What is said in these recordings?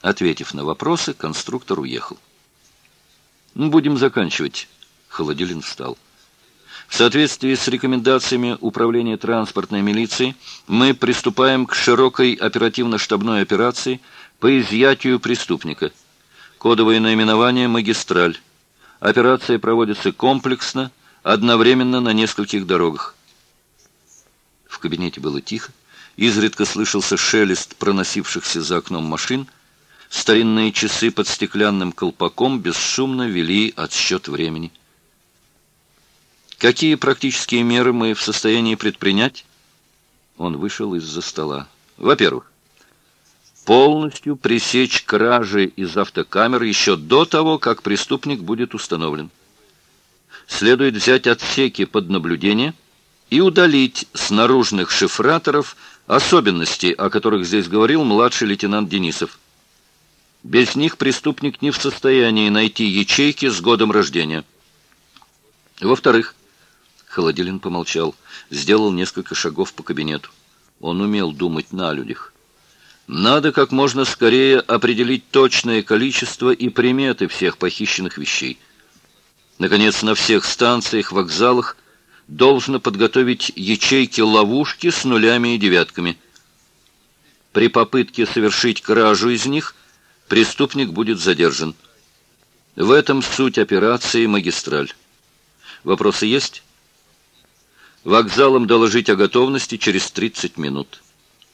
Ответив на вопросы, конструктор уехал. «Будем заканчивать». Холодилин встал. «В соответствии с рекомендациями Управления транспортной милиции мы приступаем к широкой оперативно-штабной операции по изъятию преступника. Кодовое наименование «Магистраль». Операция проводится комплексно, одновременно на нескольких дорогах». В кабинете было тихо, изредка слышался шелест проносившихся за окном машин. Старинные часы под стеклянным колпаком бесшумно вели отсчет времени. «Какие практические меры мы в состоянии предпринять?» Он вышел из-за стола. «Во-первых, полностью пресечь кражи из автокамер еще до того, как преступник будет установлен. Следует взять отсеки под наблюдение и удалить с наружных шифраторов особенности, о которых здесь говорил младший лейтенант Денисов. Без них преступник не в состоянии найти ячейки с годом рождения. Во-вторых, Холодилин помолчал, сделал несколько шагов по кабинету. Он умел думать на людях. Надо как можно скорее определить точное количество и приметы всех похищенных вещей. Наконец, на всех станциях, вокзалах должно подготовить ячейки-ловушки с нулями и девятками. При попытке совершить кражу из них преступник будет задержан. В этом суть операции «Магистраль». Вопросы есть? Вокзалам доложить о готовности через 30 минут.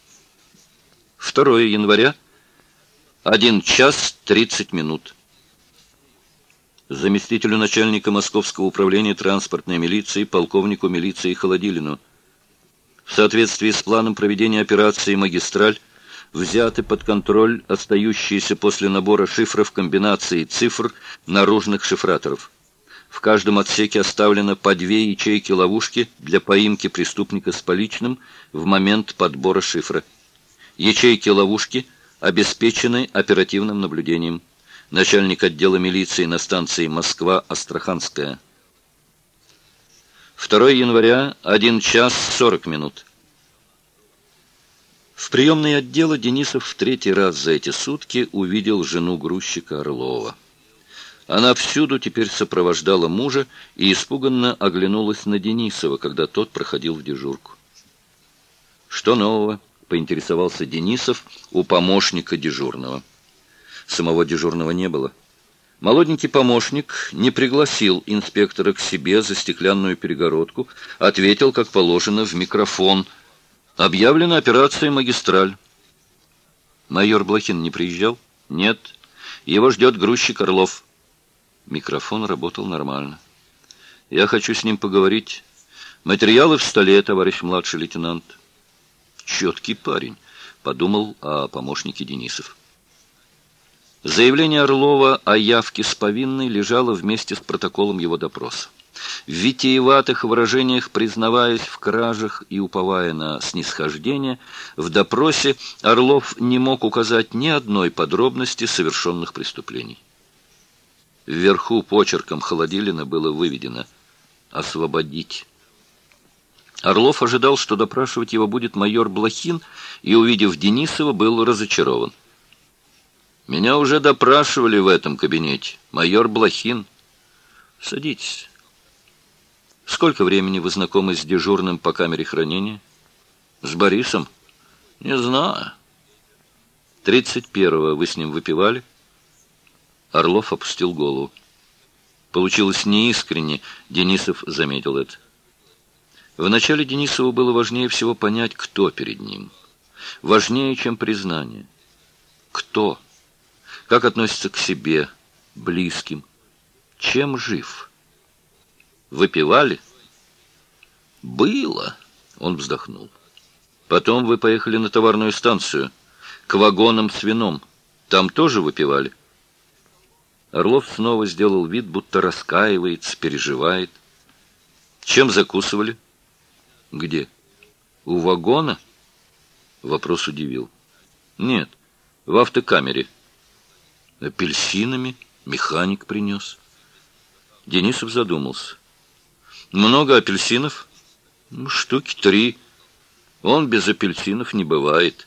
2 января, 1 час 30 минут. Заместителю начальника Московского управления транспортной милиции, полковнику милиции Холодилину. В соответствии с планом проведения операции «Магистраль» взяты под контроль остающиеся после набора шифров комбинации цифр наружных шифраторов. В каждом отсеке оставлено по 2 ячейки-ловушки для поимки преступника с поличным в момент подбора шифра. Ячейки-ловушки обеспечены оперативным наблюдением. Начальник отдела милиции на станции Москва-Астраханская. 2 января, 1 час 40 минут. В приемной отдела Денисов в 3-й раз за эти сутки увидел жену грузчика Орлова. Она всюду теперь сопровождала мужа и испуганно оглянулась на Денисова, когда тот проходил в дежурку. «Что нового?» — поинтересовался Денисов у помощника дежурного. Самого дежурного не было. Молоденький помощник не пригласил инспектора к себе за стеклянную перегородку, ответил, как положено, в микрофон. «Объявлена операция «Магистраль». Майор Блохин не приезжал? Нет. Его ждет грузчик Орлов. Микрофон работал нормально. «Я хочу с ним поговорить. Материалы в столе, товарищ младший лейтенант». «Четкий парень», — подумал о помощнике Денисов. Заявление Орлова о явке с повинной лежало вместе с протоколом его допроса. В витиеватых выражениях, признаваясь в кражах и уповая на снисхождение, в допросе Орлов не мог указать ни одной подробности совершенных преступлений. Вверху почерком Холодилина было выведено «Освободить». Орлов ожидал, что допрашивать его будет майор Блохин, и, увидев Денисова, был разочарован. «Меня уже допрашивали в этом кабинете. Майор Блохин». «Садитесь». «Сколько времени вы знакомы с дежурным по камере хранения?» «С Борисом?» «Не знаю». 31-го вы с ним выпивали?» Орлов опустил голову. Получилось неискренне, Денисов заметил это. Вначале Денисову было важнее всего понять, кто перед ним. Важнее, чем признание. Кто? Как относится к себе, близким? Чем жив? Выпивали? Было, он вздохнул. Потом вы поехали на товарную станцию, к вагонам с вином. Там тоже выпивали? Орлов снова сделал вид, будто раскаивается, переживает. Чем закусывали? Где? У вагона? Вопрос удивил. Нет, в автокамере. Апельсинами механик принес. Денисов задумался. Много апельсинов? Штуки 3. Он без апельсинов не бывает.